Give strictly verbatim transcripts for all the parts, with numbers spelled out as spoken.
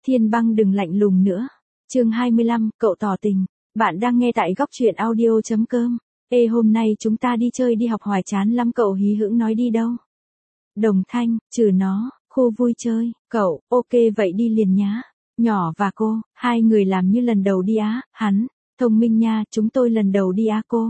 Thiên Băng đừng lạnh lùng nữa. Chương hai mươi lăm, cậu tỏ tình. Bạn đang nghe tại góc truyện audio chấm com. Ê hôm nay chúng ta đi chơi đi học hoài chán lắm cậu hí hửng nói đi đâu. Đồng Thanh, trừ nó, khu vui chơi, cậu, ok vậy đi liền nhá. Nhỏ và cô, hai người làm như lần đầu đi á, hắn, thông minh nha, chúng tôi lần đầu đi á cô.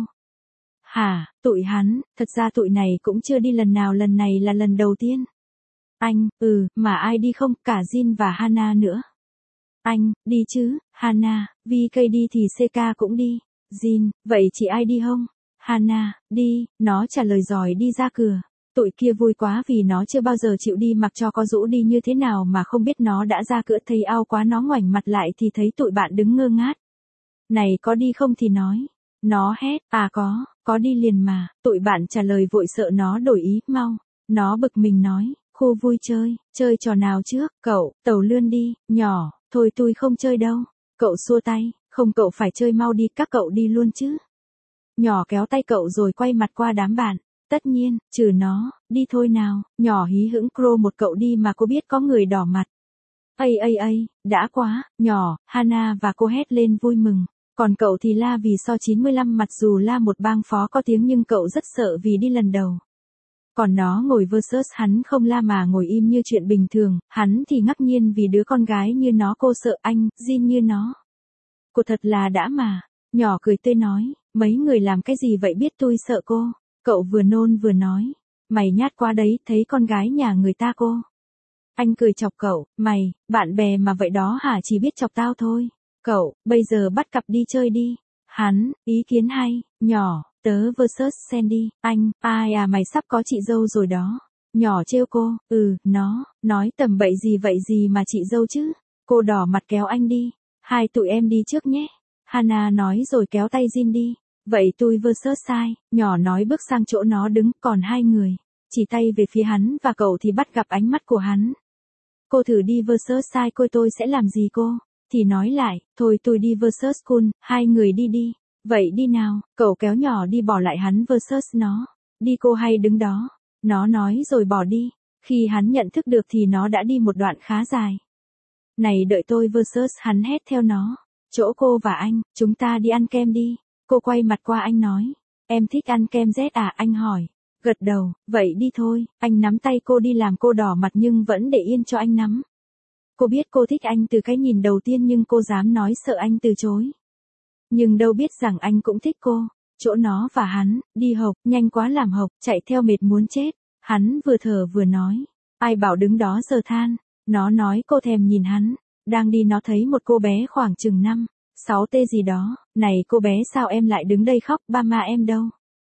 Hả, tụi hắn, thật ra tụi này cũng chưa đi lần nào lần này là lần đầu tiên. Anh, ừ, mà ai đi không, cả Jin và Hana nữa. Anh, đi chứ, Hana, vì cây đi thì xê ca cũng đi. Jin, vậy chị ai đi không? Hana, đi, nó trả lời rồi đi ra cửa. Tụi kia vui quá vì nó chưa bao giờ chịu đi mặc cho có rũ đi như thế nào mà không biết nó đã ra cửa thấy ao quá nó ngoảnh mặt lại thì thấy tụi bạn đứng ngơ ngác. Này có đi không thì nói. Nó hét, à có, có đi liền mà, tụi bạn trả lời vội sợ nó đổi ý, mau. Nó bực mình nói, khu vui chơi, chơi trò nào trước, cậu, tàu lươn đi, nhỏ, thôi tôi không chơi đâu. Cậu xua tay, không cậu phải chơi mau đi, các cậu đi luôn chứ. Nhỏ kéo tay cậu rồi quay mặt qua đám bạn. Tất nhiên, trừ nó, đi thôi nào, nhỏ hí hửng crow một cậu đi mà cô biết có người đỏ mặt. Ây ây ây, đã quá, nhỏ, Hana và cô hét lên vui mừng. Còn cậu thì la vì so chín mươi lăm mặc dù la một bang phó có tiếng nhưng cậu rất sợ vì đi lần đầu. Còn nó ngồi versus hắn không la mà ngồi im như chuyện bình thường, hắn thì ngạc nhiên vì đứa con gái như nó cô sợ anh, Jin như nó. Cô thật là đã mà, nhỏ cười tươi nói, mấy người làm cái gì vậy biết tôi sợ cô. Cậu vừa nôn vừa nói, mày nhát quá đấy, thấy con gái nhà người ta cô. Anh cười chọc cậu, mày, bạn bè mà vậy đó hả chỉ biết chọc tao thôi. Cậu, bây giờ bắt cặp đi chơi đi. Hắn, ý kiến hay, nhỏ, tớ versus Sandy, anh, ai à mày sắp có chị dâu rồi đó. Nhỏ trêu cô, ừ, nó, nói tầm bậy gì vậy gì mà chị dâu chứ. Cô đỏ mặt kéo anh đi, hai tụi em đi trước nhé. Hana nói rồi kéo tay Jin đi. Vậy tôi versus sai, nhỏ nói bước sang chỗ nó đứng, còn hai người. Chỉ tay về phía hắn và cậu thì bắt gặp ánh mắt của hắn. Cô thử đi versus sai coi tôi sẽ làm gì cô. Thì nói lại, thôi tôi đi versus cool, hai người đi đi. Vậy đi nào, cậu kéo nhỏ đi bỏ lại hắn versus nó. Đi cô hay đứng đó. Nó nói rồi bỏ đi. Khi hắn nhận thức được thì nó đã đi một đoạn khá dài. Này đợi tôi versus hắn hét theo nó. Chỗ cô và anh, chúng ta đi ăn kem đi. Cô quay mặt qua anh nói. Em thích ăn kem Z à anh hỏi. Gật đầu, vậy đi thôi. Anh nắm tay cô đi làm cô đỏ mặt nhưng vẫn để yên cho anh nắm. Cô biết cô thích anh từ cái nhìn đầu tiên nhưng cô dám nói sợ anh từ chối. Nhưng đâu biết rằng anh cũng thích cô. Chỗ nó và hắn, đi học, nhanh quá làm học, chạy theo mệt muốn chết. Hắn vừa thở vừa nói. Ai bảo đứng đó giờ than. Nó nói cô thèm nhìn hắn. Đang đi nó thấy một cô bé khoảng chừng năm, sáu tê gì đó. Này cô bé sao em lại đứng đây khóc, ba ma em đâu?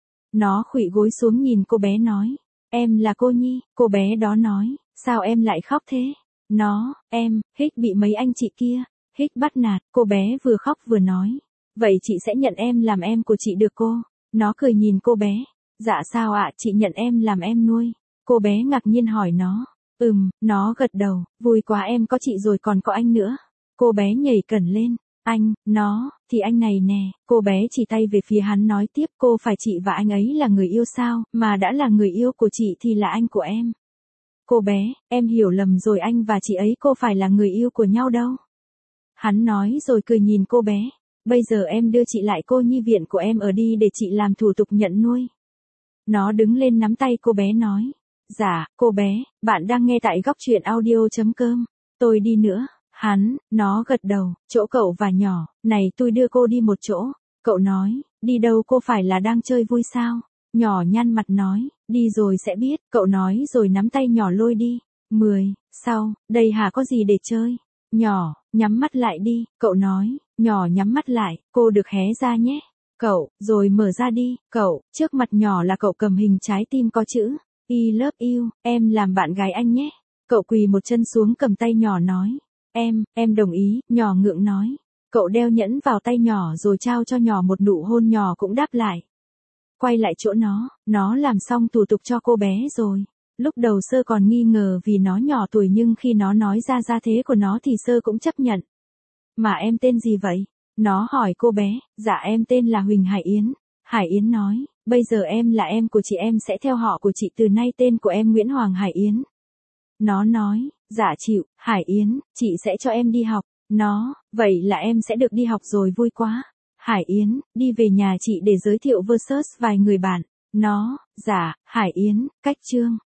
Nó khuỵu gối xuống nhìn cô bé nói. Em là cô Nhi, cô bé đó nói. Sao em lại khóc thế? Nó, em, hích bị mấy anh chị kia, hích bắt nạt, cô bé vừa khóc vừa nói. Vậy chị sẽ nhận em làm em của chị được cô? Nó cười nhìn cô bé. Dạ sao ạ, chị nhận em làm em nuôi. Cô bé ngạc nhiên hỏi nó. Ừm, nó gật đầu, vui quá em có chị rồi còn có anh nữa. Cô bé nhảy cẩn lên. Anh, nó, thì anh này nè, cô bé chỉ tay về phía hắn nói tiếp cô phải chị và anh ấy là người yêu sao, mà đã là người yêu của chị thì là anh của em. Cô bé, em hiểu lầm rồi anh và chị ấy cô phải là người yêu của nhau đâu. Hắn nói rồi cười nhìn cô bé. Bây giờ em đưa chị lại cô nhi viện của em ở đi để chị làm thủ tục nhận nuôi. Nó đứng lên nắm tay cô bé nói. Dạ, cô bé, bạn đang nghe tại góc truyện audio chấm com. Tôi đi nữa. Hắn, nó gật đầu, chỗ cậu và nhỏ, này tôi đưa cô đi một chỗ. Cậu nói, đi đâu cô phải là đang chơi vui sao? Nhỏ nhăn mặt nói, đi rồi sẽ biết, cậu nói rồi nắm tay nhỏ lôi đi. Mười, sau, đây hả có gì để chơi? Nhỏ, nhắm mắt lại đi, cậu nói, nhỏ nhắm mắt lại, cô được hé ra nhé. Cậu, rồi mở ra đi, cậu, trước mặt nhỏ là cậu cầm hình trái tim có chữ, I love you, em làm bạn gái anh nhé. Cậu quỳ một chân xuống cầm tay nhỏ nói. Em, em đồng ý, nhỏ ngượng nói. Cậu đeo nhẫn vào tay nhỏ rồi trao cho nhỏ một nụ hôn nhỏ cũng đáp lại. Quay lại chỗ nó, nó làm xong thủ tục cho cô bé rồi. Lúc đầu Sơ còn nghi ngờ vì nó nhỏ tuổi nhưng khi nó nói ra gia thế của nó thì Sơ cũng chấp nhận. Mà em tên gì vậy? Nó hỏi cô bé, dạ em tên là Huỳnh Hải Yến. Hải Yến nói, bây giờ em là em của chị em sẽ theo họ của chị từ nay tên của em Nguyễn Hoàng Hải Yến. Nó nói, Dạ chịu, Hải Yến, chị sẽ cho em đi học. Nó, vậy là em sẽ được đi học rồi, vui quá. Hải Yến, đi về nhà chị để giới thiệu versus vài người bạn. Nó, dạ, Hải Yến, cách chương.